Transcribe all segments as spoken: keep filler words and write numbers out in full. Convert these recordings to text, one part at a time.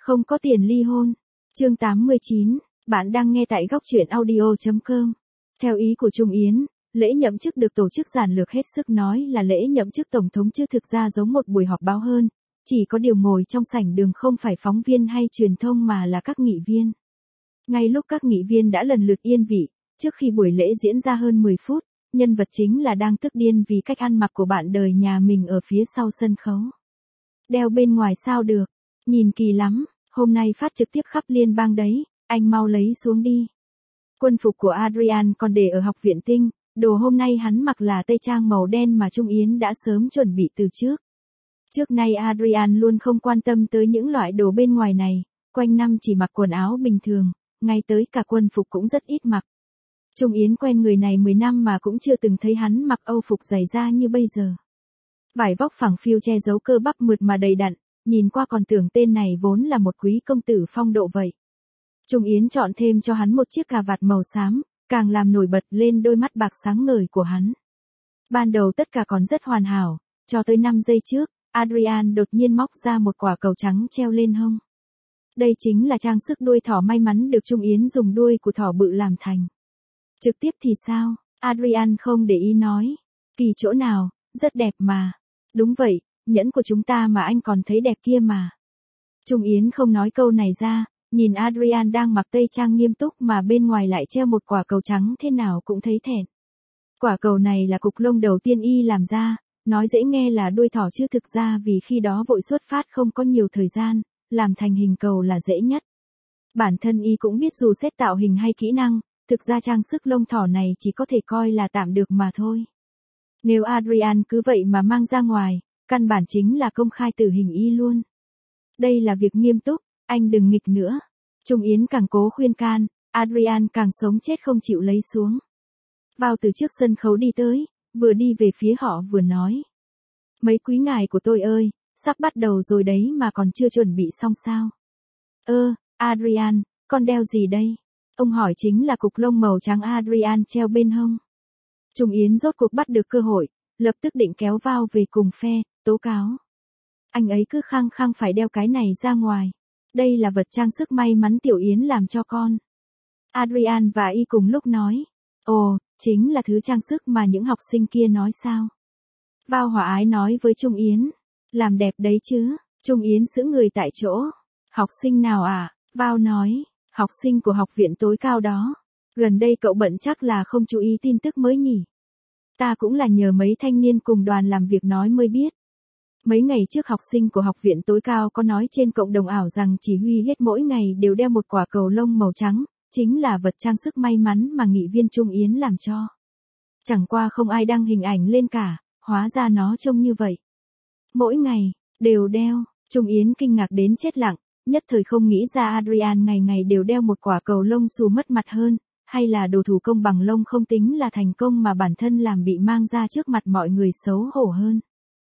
Không có tiền ly hôn. Chương tám mươi chín, bạn đang nghe tại góc truyện audio chấm com. Theo ý của Trung Yến, lễ nhậm chức được tổ chức giản lược hết sức nói là lễ nhậm chức tổng thống chứ thực ra giống một buổi họp báo hơn, chỉ có điều ngồi trong sảnh đường không phải phóng viên hay truyền thông mà là các nghị viên. Ngay lúc các nghị viên đã lần lượt yên vị, trước khi buổi lễ diễn ra hơn mười phút, nhân vật chính là đang tức điên vì cách ăn mặc của bạn đời nhà mình ở phía sau sân khấu. Đeo bên ngoài sao được, nhìn kỳ lắm, hôm nay phát trực tiếp khắp liên bang đấy, anh mau lấy xuống đi. Quân phục của Adrian còn để ở học viện Tinh, đồ hôm nay hắn mặc là tây trang màu đen mà Trung Yến đã sớm chuẩn bị từ trước. Trước nay Adrian luôn không quan tâm tới những loại đồ bên ngoài này, quanh năm chỉ mặc quần áo bình thường, ngay tới cả quân phục cũng rất ít mặc. Trung Yến quen người này mười năm mà cũng chưa từng thấy hắn mặc âu phục dày da như bây giờ. Vải vóc phẳng phiu che giấu cơ bắp mượt mà đầy đặn, nhìn qua còn tưởng tên này vốn là một quý công tử phong độ vậy. Trung Yến chọn thêm cho hắn một chiếc cà vạt màu xám, càng làm nổi bật lên đôi mắt bạc sáng ngời của hắn. Ban đầu tất cả còn rất hoàn hảo, cho tới năm giây trước, Adrian đột nhiên móc ra một quả cầu trắng treo lên hông. Đây chính là trang sức đuôi thỏ may mắn được Trung Yến dùng đuôi của thỏ bự làm thành. Trực tiếp thì sao? Adrian không để ý nói. Kỳ chỗ nào, rất đẹp mà. Đúng vậy, nhẫn của chúng ta mà anh còn thấy đẹp kia mà. Trung Yến không nói câu này ra, nhìn Adrian đang mặc tây trang nghiêm túc mà bên ngoài lại treo một quả cầu trắng thế nào cũng thấy thẹn. Quả cầu này là cục lông đầu tiên y làm ra, nói dễ nghe là đuôi thỏ chứ thực ra vì khi đó vội xuất phát không có nhiều thời gian, làm thành hình cầu là dễ nhất. Bản thân y cũng biết dù xét tạo hình hay kỹ năng, thực ra trang sức lông thỏ này chỉ có thể coi là tạm được mà thôi. Nếu Adrian cứ vậy mà mang ra ngoài, căn bản chính là công khai tử hình y luôn. Đây là việc nghiêm túc, anh đừng nghịch nữa. Trung Yến càng cố khuyên can, Adrian càng sống chết không chịu lấy xuống. Vào từ trước sân khấu đi tới, vừa đi về phía họ vừa nói. Mấy quý ngài của tôi ơi, sắp bắt đầu rồi đấy mà còn chưa chuẩn bị xong sao? Ơ, Adrian, con đeo gì đây? Ông hỏi chính là cục lông màu trắng Adrian treo bên hông. Trung Yến rốt cuộc bắt được cơ hội, lập tức định kéo vào về cùng phe, tố cáo. Anh ấy cứ khăng khăng phải đeo cái này ra ngoài. Đây là vật trang sức may mắn Tiểu Yến làm cho con. Adrian và y cùng lúc nói. Ồ, chính là thứ trang sức mà những học sinh kia nói sao? Vào hòa ái nói với Trung Yến. Làm đẹp đấy chứ. Trung Yến giữ người tại chỗ. Học sinh nào à? Vào nói. Học sinh của học viện tối cao đó. Gần đây cậu bận chắc là không chú ý tin tức mới nhỉ. Ta cũng là nhờ mấy thanh niên cùng đoàn làm việc nói mới biết. Mấy ngày trước học sinh của học viện tối cao có nói trên cộng đồng ảo rằng chỉ huy hết mỗi ngày đều đeo một quả cầu lông màu trắng, chính là vật trang sức may mắn mà nghị viên Trung Yến làm cho. Chẳng qua không ai đăng hình ảnh lên cả, hóa ra nó trông như vậy. Mỗi ngày, đều đeo, Trung Yến kinh ngạc đến chết lặng, nhất thời không nghĩ ra Adrian ngày ngày đều đeo một quả cầu lông xù mất mặt hơn, hay là đồ thủ công bằng lông không tính là thành công mà bản thân làm bị mang ra trước mặt mọi người xấu hổ hơn.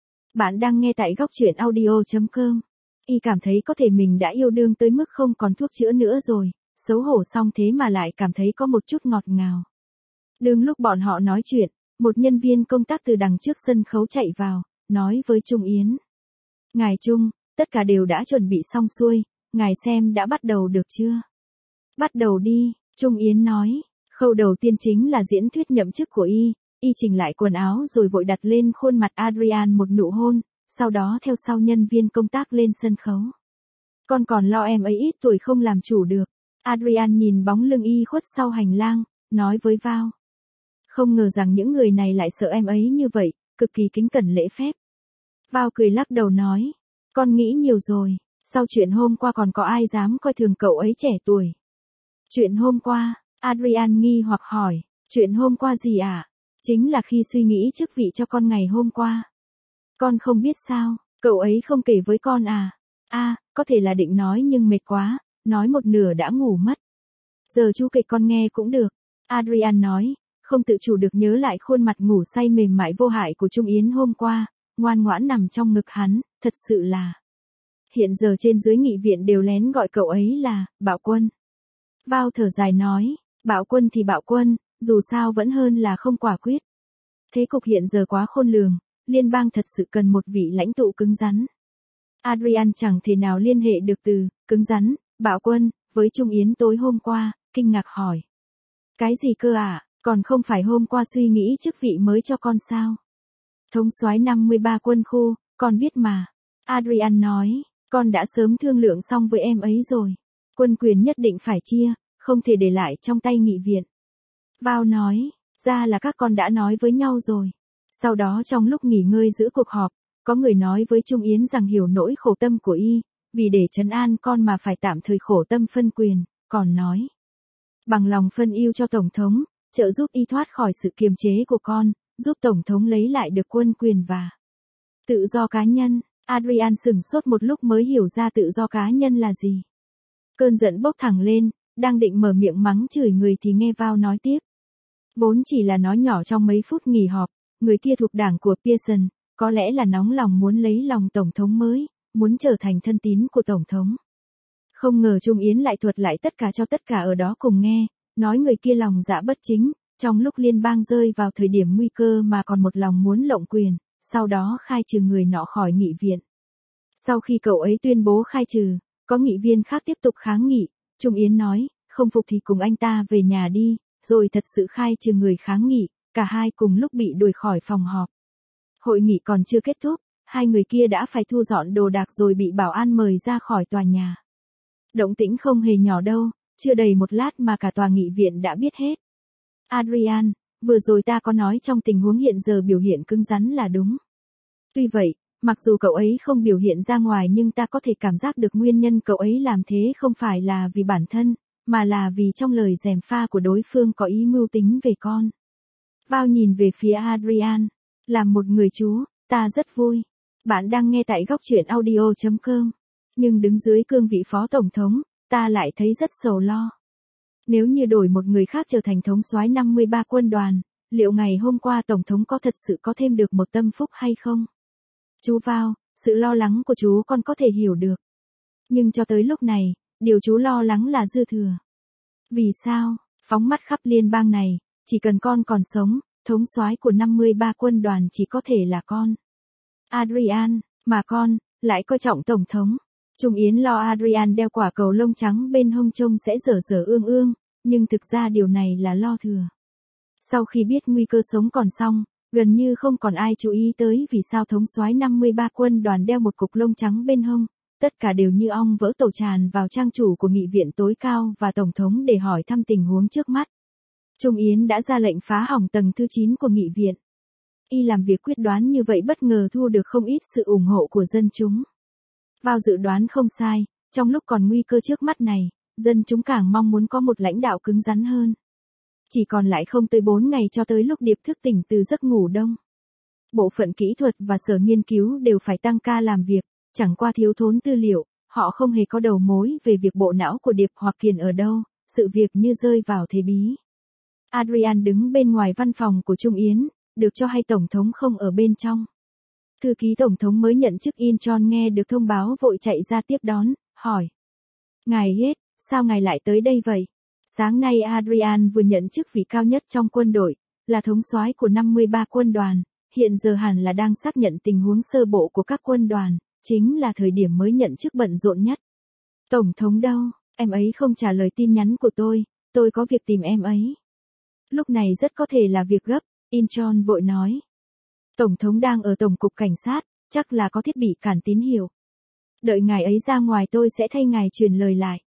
Bạn đang nghe tại góc truyện audio chấm com. Y cảm thấy có thể mình đã yêu đương tới mức không còn thuốc chữa nữa rồi, xấu hổ xong thế mà lại cảm thấy có một chút ngọt ngào. Đương lúc bọn họ nói chuyện, một nhân viên công tác từ đằng trước sân khấu chạy vào, nói với Trung Yến. Ngài Trung, tất cả đều đã chuẩn bị xong xuôi, ngài xem đã bắt đầu được chưa? Bắt đầu đi, Trung Yến nói. Khâu đầu tiên chính là diễn thuyết nhậm chức của y. Y chỉnh lại quần áo rồi vội đặt lên khuôn mặt Adrian một nụ hôn, sau đó theo sau nhân viên công tác lên sân khấu. Con còn lo em ấy ít tuổi không làm chủ được. Adrian nhìn bóng lưng y khuất sau hành lang, nói với Vào. Không ngờ rằng những người này lại sợ em ấy như vậy, cực kỳ kính cẩn lễ phép. Vào cười lắc đầu nói. Con nghĩ nhiều rồi, sau chuyện hôm qua còn có ai dám coi thường cậu ấy trẻ tuổi. Chuyện hôm qua, Adrian nghi hoặc hỏi. Chuyện hôm qua gì ạ? À? Chính là khi suy nghĩ chức vị cho con ngày hôm qua. Con không biết sao, cậu ấy không kể với con à? À, có thể là định nói nhưng mệt quá, nói một nửa đã ngủ mất. Giờ chú kể con nghe cũng được. Adrian nói, không tự chủ được nhớ lại khuôn mặt ngủ say mềm mại vô hại của Trung Yến hôm qua, ngoan ngoãn nằm trong ngực hắn, thật sự là. Hiện giờ trên dưới nghị viện đều lén gọi cậu ấy là, Bạo Quân. Vào thở dài nói, Bạo Quân thì Bạo Quân, dù sao vẫn hơn là không quả quyết. Thế cục hiện giờ quá khôn lường, liên bang thật sự cần một vị lãnh tụ cứng rắn. Adrian chẳng thể nào liên hệ được từ, cứng rắn, bạo quân, với Trung Yến tối hôm qua, kinh ngạc hỏi. Cái gì cơ ạ, à? Còn không phải hôm qua suy nghĩ chức vị mới cho con sao? Thống soái năm mươi ba quân khu, con biết mà. Adrian nói, con đã sớm thương lượng xong với em ấy rồi. Quân quyền nhất định phải chia, không thể để lại trong tay nghị viện. Val nói, ra là các con đã nói với nhau rồi. Sau đó trong lúc nghỉ ngơi giữa cuộc họp, có người nói với Trung Yến rằng hiểu nỗi khổ tâm của y, vì để trấn an con mà phải tạm thời khổ tâm phân quyền, còn nói. Bằng lòng phân ưu cho Tổng thống, trợ giúp y thoát khỏi sự kiềm chế của con, giúp Tổng thống lấy lại được quân quyền và tự do cá nhân. Adrian sửng sốt một lúc mới hiểu ra tự do cá nhân là gì. Cơn giận bốc thẳng lên, đang định mở miệng mắng chửi người thì nghe Val nói tiếp. Vốn chỉ là nói nhỏ trong mấy phút nghỉ họp, người kia thuộc đảng của Pearson, có lẽ là nóng lòng muốn lấy lòng Tổng thống mới, muốn trở thành thân tín của Tổng thống. Không ngờ Trung Yến lại thuật lại tất cả cho tất cả ở đó cùng nghe, nói người kia lòng dạ bất chính, trong lúc liên bang rơi vào thời điểm nguy cơ mà còn một lòng muốn lộng quyền, sau đó khai trừ người nọ khỏi nghị viện. Sau khi cậu ấy tuyên bố khai trừ, có nghị viên khác tiếp tục kháng nghị, Trung Yến nói, không phục thì cùng anh ta về nhà đi, rồi thật sự khai trừ người kháng nghị, cả hai cùng lúc bị đuổi khỏi phòng họp. Hội nghị còn chưa kết thúc, hai người kia đã phải thu dọn đồ đạc rồi bị bảo an mời ra khỏi tòa nhà. Động tĩnh không hề nhỏ đâu, chưa đầy một lát mà cả tòa nghị viện đã biết hết. Adrian, vừa rồi ta có nói trong tình huống hiện giờ biểu hiện cứng rắn là đúng. Tuy vậy, mặc dù cậu ấy không biểu hiện ra ngoài nhưng ta có thể cảm giác được nguyên nhân cậu ấy làm thế không phải là vì bản thân, mà là vì trong lời gièm pha của đối phương có ý mưu tính về con. Val nhìn về phía Adrian, làm một người chú, ta rất vui. Bạn đang nghe tại góc truyện audio chấm com. Nhưng đứng dưới cương vị phó tổng thống, ta lại thấy rất sầu lo. Nếu như đổi một người khác trở thành thống soái năm mươi ba quân đoàn, liệu ngày hôm qua tổng thống có thật sự có thêm được một tâm phúc hay không? Chú Val, sự lo lắng của chú con có thể hiểu được. Nhưng cho tới lúc này, điều chú lo lắng là dư thừa. Vì sao? Phóng mắt khắp liên bang này, chỉ cần con còn sống, thống soái của năm mươi ba quân đoàn chỉ có thể là con. Adrian, mà con, lại coi trọng tổng thống. Trung Yến lo Adrian đeo quả cầu lông trắng bên hông trông sẽ dở dở ương ương, nhưng thực ra điều này là lo thừa. Sau khi biết nguy cơ sống còn xong, gần như không còn ai chú ý tới vì sao thống soái năm mươi ba quân đoàn đeo một cục lông trắng bên hông, tất cả đều như ong vỡ tổ tràn vào trang chủ của nghị viện tối cao và tổng thống để hỏi thăm tình huống trước mắt. Trung Yến đã ra lệnh phá hỏng tầng thứ chín của nghị viện. Y làm việc quyết đoán như vậy bất ngờ thu được không ít sự ủng hộ của dân chúng. Val dự đoán không sai, trong lúc còn nguy cơ trước mắt này, dân chúng càng mong muốn có một lãnh đạo cứng rắn hơn. Chỉ còn lại không tới bốn ngày cho tới lúc Điệp thức tỉnh từ giấc ngủ đông. Bộ phận kỹ thuật và sở nghiên cứu đều phải tăng ca làm việc, chẳng qua thiếu thốn tư liệu, họ không hề có đầu mối về việc bộ não của Điệp hoặc Kiền ở đâu, sự việc như rơi vào thế bí. Adrian đứng bên ngoài văn phòng của Trung Yến, được cho hay Tổng thống không ở bên trong. Thư ký Tổng thống mới nhận chức Incheon nghe được thông báo vội chạy ra tiếp đón, hỏi. Ngài hết, sao ngài lại tới đây vậy? Sáng nay Adrian vừa nhận chức vị cao nhất trong quân đội, là thống soái của năm mươi ba quân đoàn, hiện giờ hẳn là đang xác nhận tình huống sơ bộ của các quân đoàn, chính là thời điểm mới nhận chức bận rộn nhất. Tổng thống đâu, em ấy không trả lời tin nhắn của tôi, tôi có việc tìm em ấy. Lúc này rất có thể là việc gấp, Incheon vội nói. Tổng thống đang ở Tổng cục Cảnh sát, chắc là có thiết bị cản tín hiệu. Đợi ngài ấy ra ngoài tôi sẽ thay ngài truyền lời lại.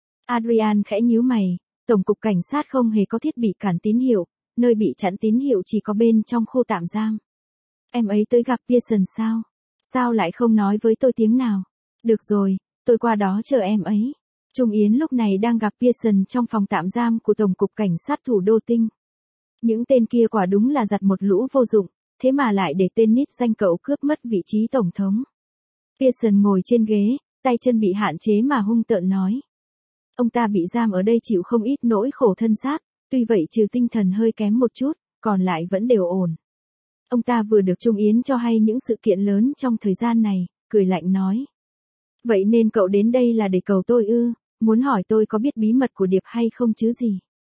Adrian khẽ nhíu mày, Tổng cục Cảnh sát không hề có thiết bị cản tín hiệu, nơi bị chặn tín hiệu chỉ có bên trong khu tạm giam. Em ấy tới gặp Pearson sao? Sao lại không nói với tôi tiếng nào? Được rồi, tôi qua đó chờ em ấy. Trung Yến lúc này đang gặp Pearson trong phòng tạm giam của Tổng cục Cảnh sát thủ đô Tinh. Những tên kia quả đúng là giặt một lũ vô dụng, thế mà lại để tên nít danh cậu cướp mất vị trí tổng thống. Pearson ngồi trên ghế, tay chân bị hạn chế mà hung tợn nói. Ông ta bị giam ở đây chịu không ít nỗi khổ thân xác, tuy vậy trừ tinh thần hơi kém một chút, còn lại vẫn đều ổn. Ông ta vừa được Trung Yến cho hay những sự kiện lớn trong thời gian này, cười lạnh nói. Vậy nên cậu đến đây là để cầu tôi ư, muốn hỏi tôi có biết bí mật của Điệp hay không chứ gì.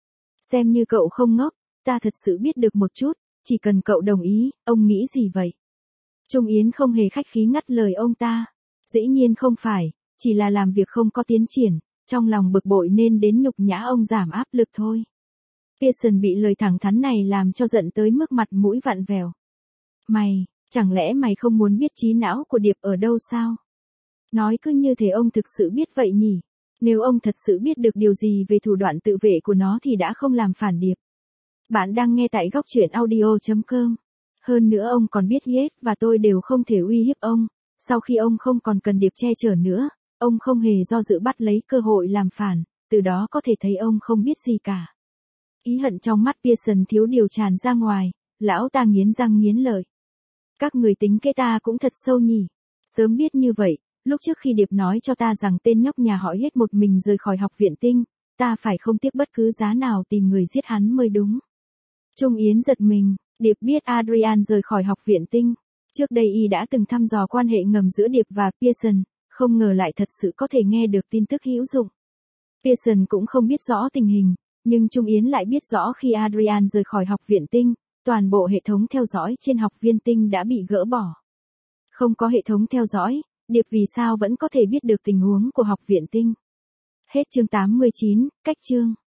Xem như cậu không ngốc, ta thật sự biết được một chút, chỉ cần cậu đồng ý, ông nghĩ gì vậy? Trung Yến không hề khách khí ngắt lời ông ta. Dĩ nhiên không phải, chỉ là làm việc không có tiến triển, trong lòng bực bội nên đến nhục nhã ông giảm áp lực thôi. Pearson bị lời thẳng thắn này làm cho giận tới mức mặt mũi vặn vẹo. Mày, chẳng lẽ mày không muốn biết trí não của Điệp ở đâu sao? Nói cứ như thể ông thực sự biết vậy nhỉ? Nếu ông thật sự biết được điều gì về thủ đoạn tự vệ của nó thì đã không làm phản Điệp. Bạn đang nghe tại góc truyện audio chấm com. Hơn nữa ông còn biết Yates và tôi đều không thể uy hiếp ông. Sau khi ông không còn cần Điệp che chở nữa, ông không hề do dự bắt lấy cơ hội làm phản, từ đó có thể thấy ông không biết gì cả. Ý hận trong mắt Pearson thiếu điều tràn ra ngoài, lão ta nghiến răng nghiến lợi. Các người tính kế ta cũng thật sâu nhỉ. Sớm biết như vậy, lúc trước khi Điệp nói cho ta rằng tên nhóc nhà họ Yates một mình rời khỏi học viện tinh, ta phải không tiếc bất cứ giá nào tìm người giết hắn mới đúng. Trung Yến giật mình, Điệp biết Adrian rời khỏi học viện tinh. Trước đây y đã từng thăm dò quan hệ ngầm giữa Điệp và Pearson, không ngờ lại thật sự có thể nghe được tin tức hữu dụng. Pearson cũng không biết rõ tình hình, nhưng Trung Yến lại biết rõ khi Adrian rời khỏi học viện tinh, toàn bộ hệ thống theo dõi trên học viên tinh đã bị gỡ bỏ. Không có hệ thống theo dõi, Điệp vì sao vẫn có thể biết được tình huống của học viện tinh. Hết chương tám mươi chín, cách chương.